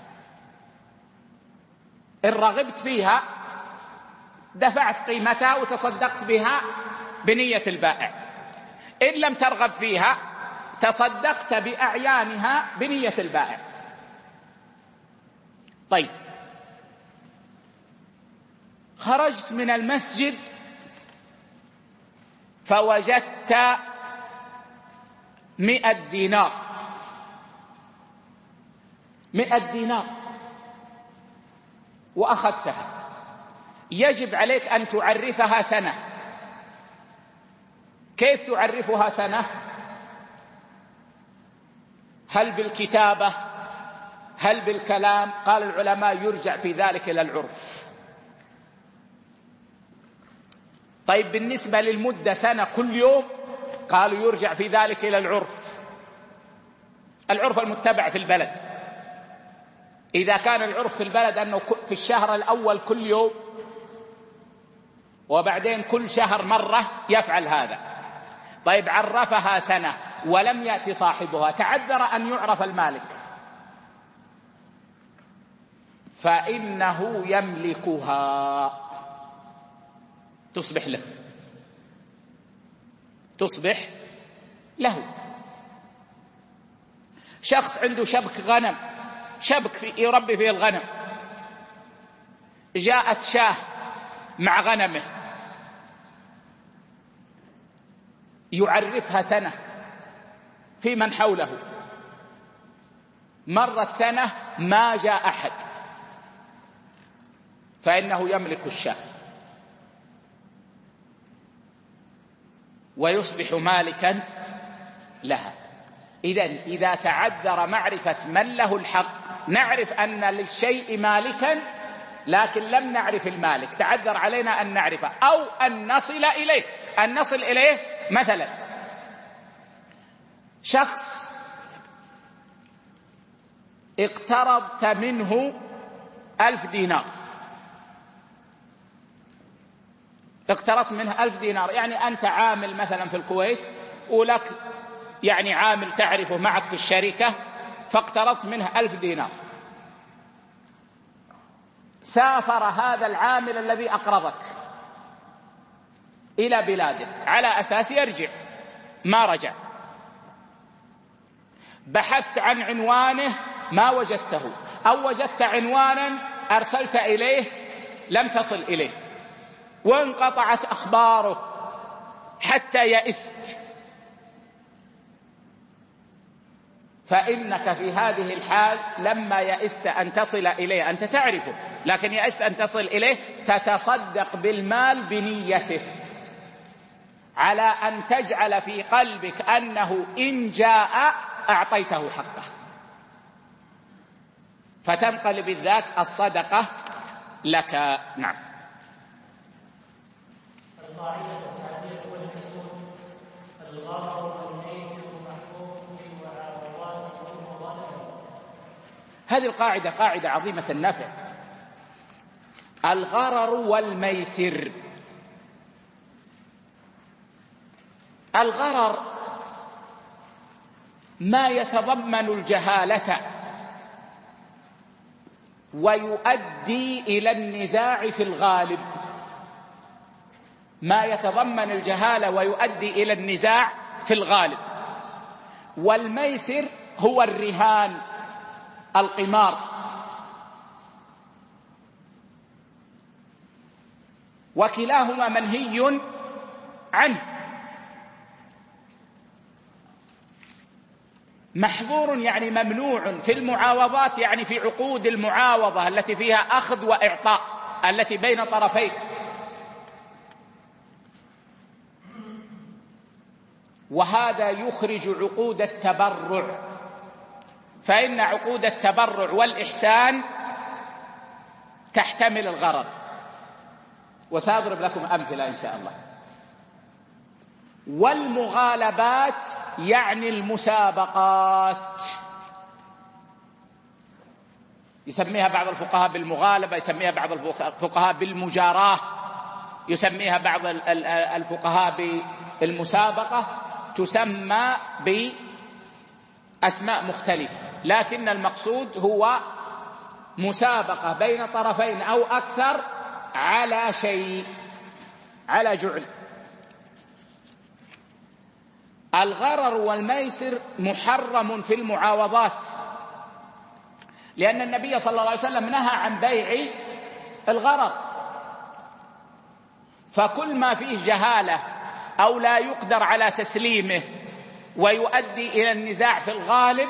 إن رغبت فيها دفعت قيمتها وتصدقت بها بنية البائع، إن لم ترغب فيها تصدقت بأعيانها بنية البائع. طيب، خرجت من المسجد فوجدت 100 دينار، 100 دينار وأخذتها. يجب عليك أن تعرفها سنة. كيف تعرفها سنة؟ هل بالكتابة؟ هل بالكلام؟ قال العلماء يرجع في ذلك إلى العرف. طيب بالنسبة للمدة سنة كل يوم، قالوا يرجع في ذلك إلى العرف المتبع في البلد. إذا كان العرف في البلد أنه في الشهر الأول كل يوم وبعدين كل شهر مرة يفعل هذا. طيب عرفها سنة ولم يأتي صاحبها، تعذر أن يعرف المالك، فإنه يملكها، تصبح له. شخص عنده شبك غنم، شبك يربي فيه الغنم، جاءت شاه مع غنمه، يعرفها سنة في من حوله. مرت سنة ما جاء أحد، فإنه يملك الشاه ويصبح مالكا لها. إذن إذا تعذر معرفة من له الحق، نعرف أن للشيء مالكا لكن لم نعرف المالك، تعذر علينا أن نعرفه أو أن نصل إليه. أن نصل إليه مثلا شخص اقترضت منه 1000 دينار، اقترضت منه 1000 دينار، يعني أنت عامل مثلا في الكويت ولك يعني عامل تعرفه معك في الشركة، فاقترضت منه 1000 دينار. سافر هذا العامل الذي أقرضك إلى بلاده على أساس يرجع، ما رجع. بحثت عن عنوانه ما وجدته، أو وجدت عنوانا أرسلت إليه لم تصل إليه، وانقطعت أخباره حتى يئست. فإنك في هذه الحال لما يئست أن تصل إليه، أنت تعرفه لكن يئست أن تصل إليه، تتصدق بالمال بنيته على أن تجعل في قلبك أنه إن جاء أعطيته حقه، فتنقلب الذات الصدقة لك. نعم. القاعدة التعبير والحصول الغرر والميسر محفوظ بالمعاوضات والمظالمات. هذه القاعدة قاعدة عظيمة النفع. الغرر والميسر. الغرر ما يتضمن الجهالة ويؤدي إلى النزاع في الغالب، ما يتضمن الجهالة ويؤدي إلى النزاع في الغالب. والميسر هو الرهان، القمار. وكلاهما منهي عنه. محظور يعني ممنوع في المعاوضات، يعني في عقود المعاوضة التي فيها أخذ وإعطاء التي بين طرفين. وهذا يخرج عقود التبرع، فإن عقود التبرع والإحسان تحتمل الغرر، وسأضرب لكم أمثلة إن شاء الله. والمغالبات يعني المسابقات، يسميها بعض الفقهاء بالمغالبة، يسميها بعض الفقهاء بالمجاراة، يسميها بعض الفقهاء بالمسابقة، تسمى بأسماء مختلفة، لكن المقصود هو مسابقة بين طرفين أو أكثر على شيء، على جعل. الغرر والميسر محرم في المعاوضات، لأن النبي صلى الله عليه وسلم نهى عن بيع الغرر. فكل ما فيه جهالة أو لا يقدر على تسليمه ويؤدي إلى النزاع في الغالب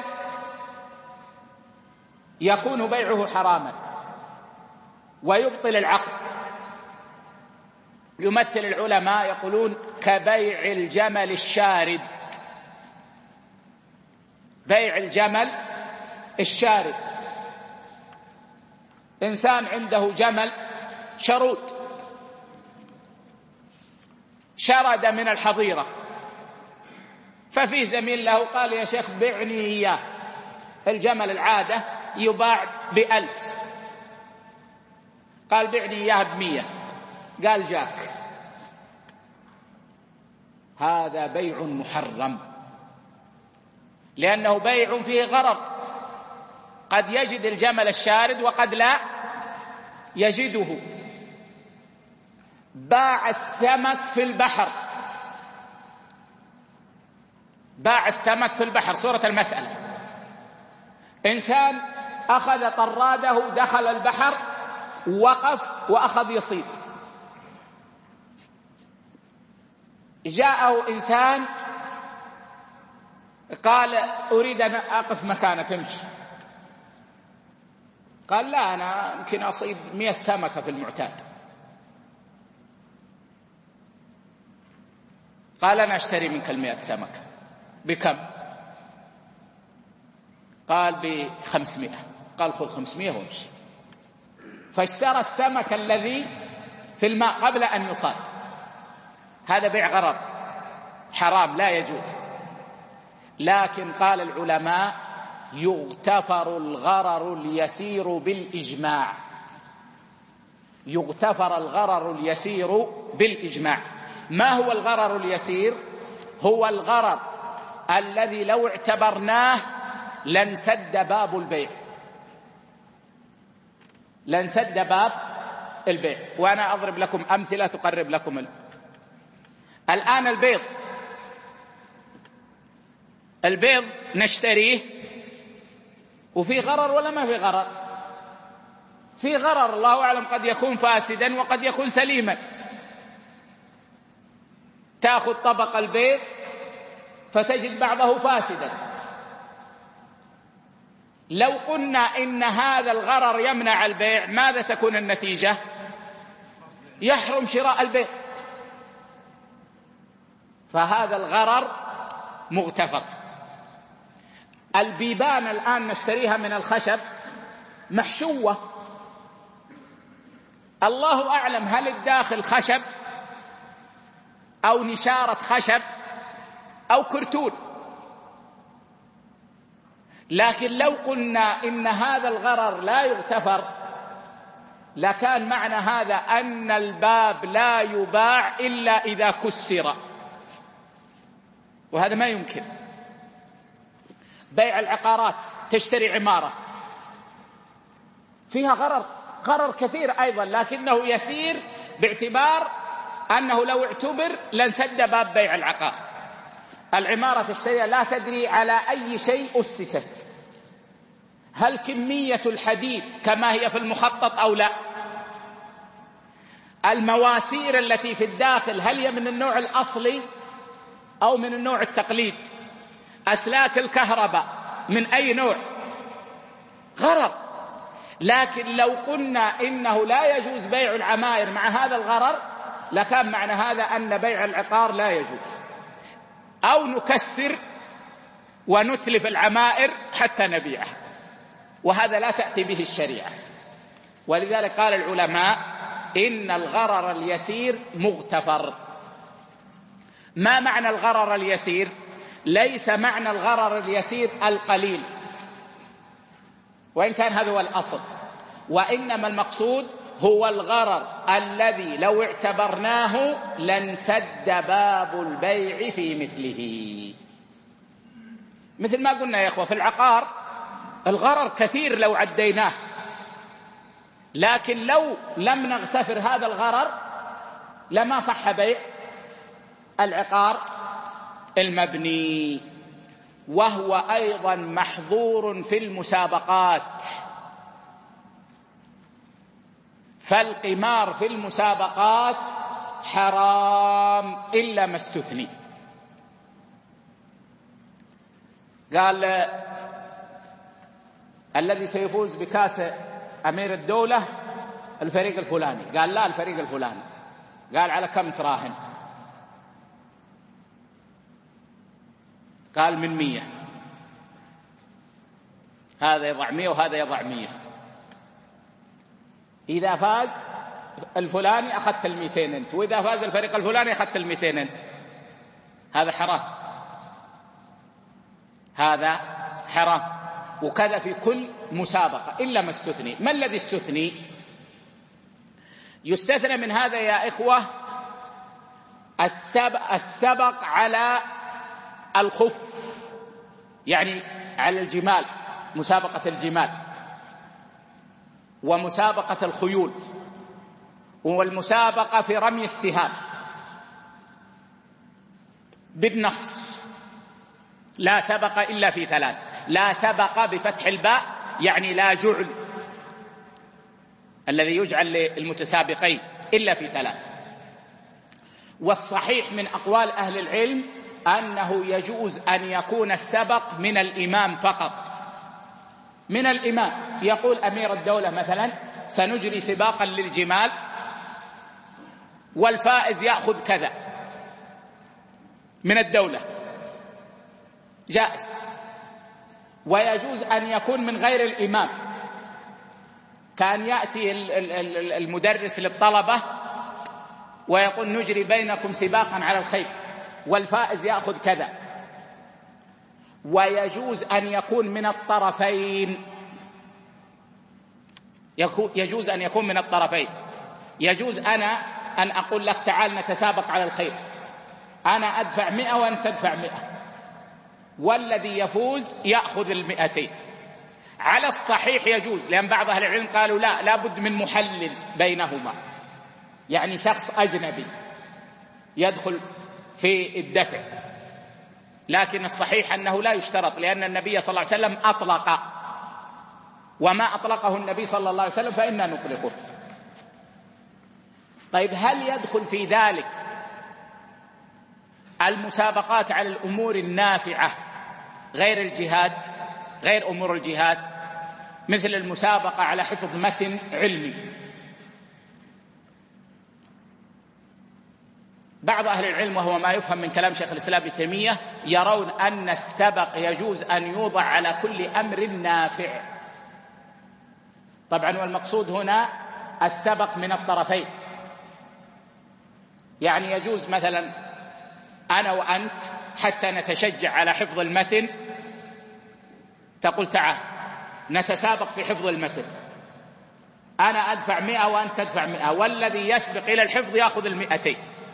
يكون بيعه حراما ويبطل العقد. يمثل العلماء يقولون كبيع الجمل الشارد، بيع الجمل الشارد. إنسان عنده جمل شرود شرد من الحظيرة، ففي زميل له قال يا شيخ بعني إياه، الجمل العادة يباع ب1000، قال بعني إياه ب100، قال جاك. هذا بيع محرم، لأنه بيع فيه غرر، قد يجد الجمل الشارد وقد لا يجده. باع السمك في البحر، باع السمك في البحر، صورة المسألة. إنسان أخذ طراده دخل البحر وقف وأخذ يصيد، جاءه إنسان قال أريد أن أقف مكانك امشي، قال لا أنا يمكن أصيد 100 سمكة في المعتاد، قال أنا أشتري منك 100 سمكة بكم؟ قال ب500. قال خذ 500 وامشي. فاشترى السمك الذي في الماء قبل أن يصاد. هذا بيع غرر حرام لا يجوز. لكن قال العلماء يغتفر الغرر اليسير بالإجماع. يغتفر الغرر اليسير بالإجماع. ما هو الغرر اليسير؟ هو الغرر الذي لو اعتبرناه لانسد باب البيع، لانسد باب البيع. وأنا أضرب لكم أمثلة تقرب لكم الآن البيض نشتريه وفي غرر ولا ما في غرر؟ في غرر، الله أعلم قد يكون فاسدا وقد يكون سليما. تأخذ طبق البيض فتجد بعضه فاسدا. لو قلنا إن هذا الغرر يمنع البيع ماذا تكون النتيجة؟ يحرم شراء البيض. فهذا الغرر مغتفر. البيبان الآن نشتريها من الخشب محشوة، الله أعلم هل الداخل خشب أو نشارة خشب أو كرتون. لكن لو قلنا إن هذا الغرر لا يغتفر لكان معنى هذا أن الباب لا يباع إلا إذا كسر، وهذا ما يمكن. بيع العقارات، تشتري عمارة فيها غرر كثير أيضا، لكنه يسير باعتبار أنه لو اعتبر لانسد باب بيع العقار. العمارة تشتريها لا تدري على أي شيء أسست، هل كمية الحديد كما هي في المخطط أو لا، المواسير التي في الداخل هل هي من النوع الأصلي أو من النوع التقليد، أسلاك الكهرباء من أي نوع، غرر. لكن لو قلنا إنه لا يجوز بيع العمائر مع هذا الغرر لكان معنى هذا أن بيع العقار لا يجوز، أو نكسر ونتلف العمائر حتى نبيعها، وهذا لا تأتي به الشريعة. ولذلك قال العلماء إن الغرر اليسير مغتفر. ما معنى الغرر اليسير؟ ليس معنى الغرر اليسير القليل، وإن كان هذا هو الأصل، وإنما المقصود هو الغرر الذي لو اعتبرناه لانسد باب البيع في مثله. مثل ما قلنا يا إخوة في العقار الغرر كثير لو عديناه، لكن لو لم نغتفر هذا الغرر لما صح بيع العقار المبني. وهو أيضا محظور في المسابقات، فالقمار في المسابقات حرام إلا ما استثني. قال الذي سيفوز بكاس أمير الدولة الفريق الفلاني، قال لا الفريق الفلاني، قال على كم تراهن؟ قال من 100، هذا يضع 100 وهذا يضع 100. إذا فاز الفلاني أخذت 200 أنت، وإذا فاز الفريق الفلاني أخذت 200 أنت. هذا حرام، هذا حرام. وكذا في كل مسابقة إلا ما استثني. ما الذي استثني؟ يستثنى من هذا يا إخوة السبق على الخف، يعني على الجمال، مسابقة الجمال ومسابقة الخيول والمسابقة في رمي السهام بالنص. لا سبق إلا في 3. لا سبق بفتح الباء يعني لا جعل الذي يجعل للمتسابقين إلا في 3. والصحيح من أقوال أهل العلم أنه يجوز أن يكون السبق من الإمام فقط، من الإمام. يقول أمير الدولة مثلا سنجري سباقا للجمال والفائز يأخذ كذا من الدولة، جائز. ويجوز أن يكون من غير الإمام، كان يأتي المدرس للطلبة ويقول نجري بينكم سباقا على الخيل والفائز يأخذ كذا. ويجوز أن يكون من الطرفين، يجوز أن يكون من الطرفين. يجوز أنا أن أقول لك تعال نتسابق على الخيل، أنا أدفع 100 وأنت تدفع 100، والذي يفوز يأخذ 200. على الصحيح يجوز، لأن بعض أهل العلم قالوا لا بد من محلل بينهما، يعني شخص أجنبي يدخل في الدفع. لكن الصحيح أنه لا يشترط، لأن النبي صلى الله عليه وسلم أطلق، وما أطلقه النبي صلى الله عليه وسلم فإنا نطلقه. طيب هل يدخل في ذلك المسابقات على الأمور النافعة غير الجهاد، غير أمور الجهاد، مثل المسابقة على حفظ متن علمي؟ بعض أهل العلم، وهو ما يفهم من كلام شيخ الإسلام ابن تيمية، يرون أن السبق يجوز أن يوضع على كل أمر نافع. طبعا والمقصود هنا السبق من الطرفين، يعني يجوز مثلا أنا وأنت حتى نتشجع على حفظ المتن، تقول تعال نتسابق في حفظ المتن، أنا أدفع 100 وأنت تدفع 100، والذي يسبق إلى الحفظ يأخذ 200.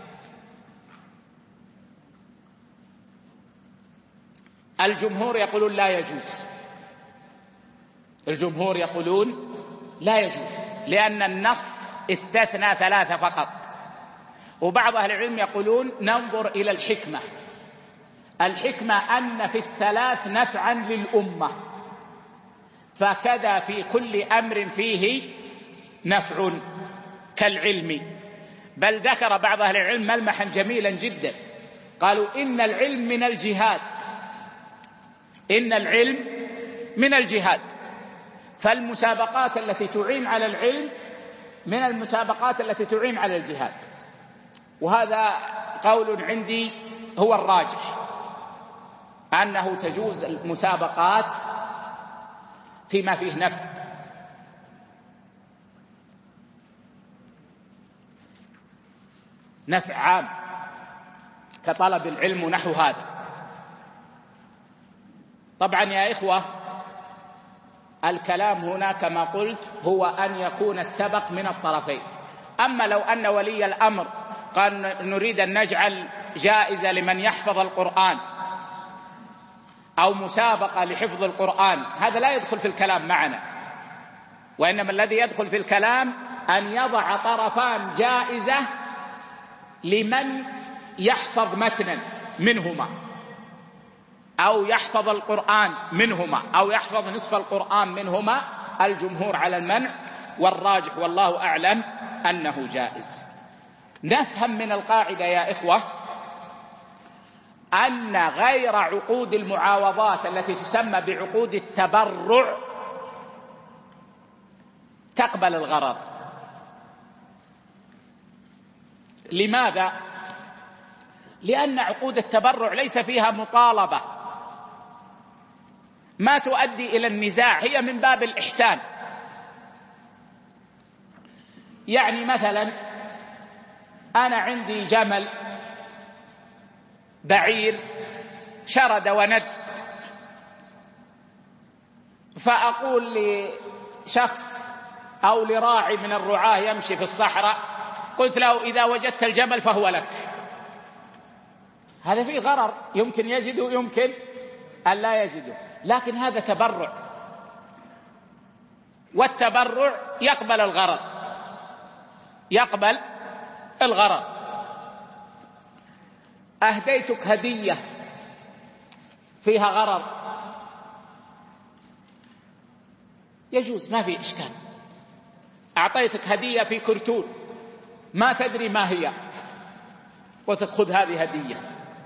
الجمهور يقولون لا يجوز، الجمهور يقولون لا يجوز، لأن النص استثنى 3 فقط. وبعض أهل العلم يقولون ننظر إلى الحكمة، الحكمة أن في ال3 نفعا للأمة، فكذا في كل أمر فيه نفع كالعلم. بل ذكر بعض أهل العلم ملمحا جميلا جدا، قالوا إن العلم من الجهاد، إن العلم من الجهاد، فالمسابقات التي تعين على العلم من المسابقات التي تعين على الجهاد. وهذا قول عندي هو الراجح، أنه تجوز المسابقات فيما فيه نفع عام كطلب العلم ونحو هذا. طبعا يا إخوة الكلام هنا كما قلت هو أن يكون السبق من الطرفين. أما لو أن ولي الأمر قال نريد أن نجعل جائزة لمن يحفظ القرآن أو مسابقة لحفظ القرآن، هذا لا يدخل في الكلام معنا، وإنما الذي يدخل في الكلام أن يضع طرفان جائزة لمن يحفظ متنا منهما أو يحفظ القرآن منهما أو يحفظ نصف القرآن منهما. الجمهور على المنع، والراجح والله أعلم أنه جائز. نفهم من القاعدة يا إخوة أن غير عقود المعاوضات التي تسمى بعقود التبرع تقبل الغرر. لماذا؟ لأن عقود التبرع ليس فيها مطالبة، ما تؤدي إلى النزاع، هي من باب الإحسان. يعني مثلا أنا عندي جمل بعير شرد وند، فأقول لشخص أو لراعي من الرعاة يمشي في الصحراء، قلت له إذا وجدت الجمل فهو لك. هذا فيه غرر، يمكن يجده يمكن أن لا يجده، لكن هذا تبرع، والتبرع يقبل الغرر، يقبل الغرر. أهديتك هدية فيها غرر يجوز، ما في إشكال. أعطيتك هدية في كرتون ما تدري ما هي وتأخذ هذه هدية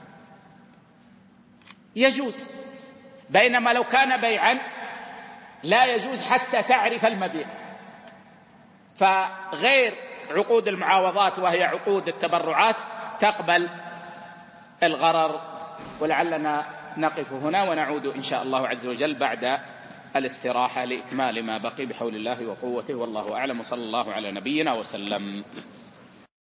يجوز. بينما لو كان بيعا لا يجوز حتى تعرف المبيع. فغير عقود المعاوضات وهي عقود التبرعات تقبل الغرر. ولعلنا نقف هنا ونعود إن شاء الله عز وجل بعد الاستراحة لإكمال ما بقي بحول الله وقوته، والله أعلم، وصلى الله على نبينا وسلم.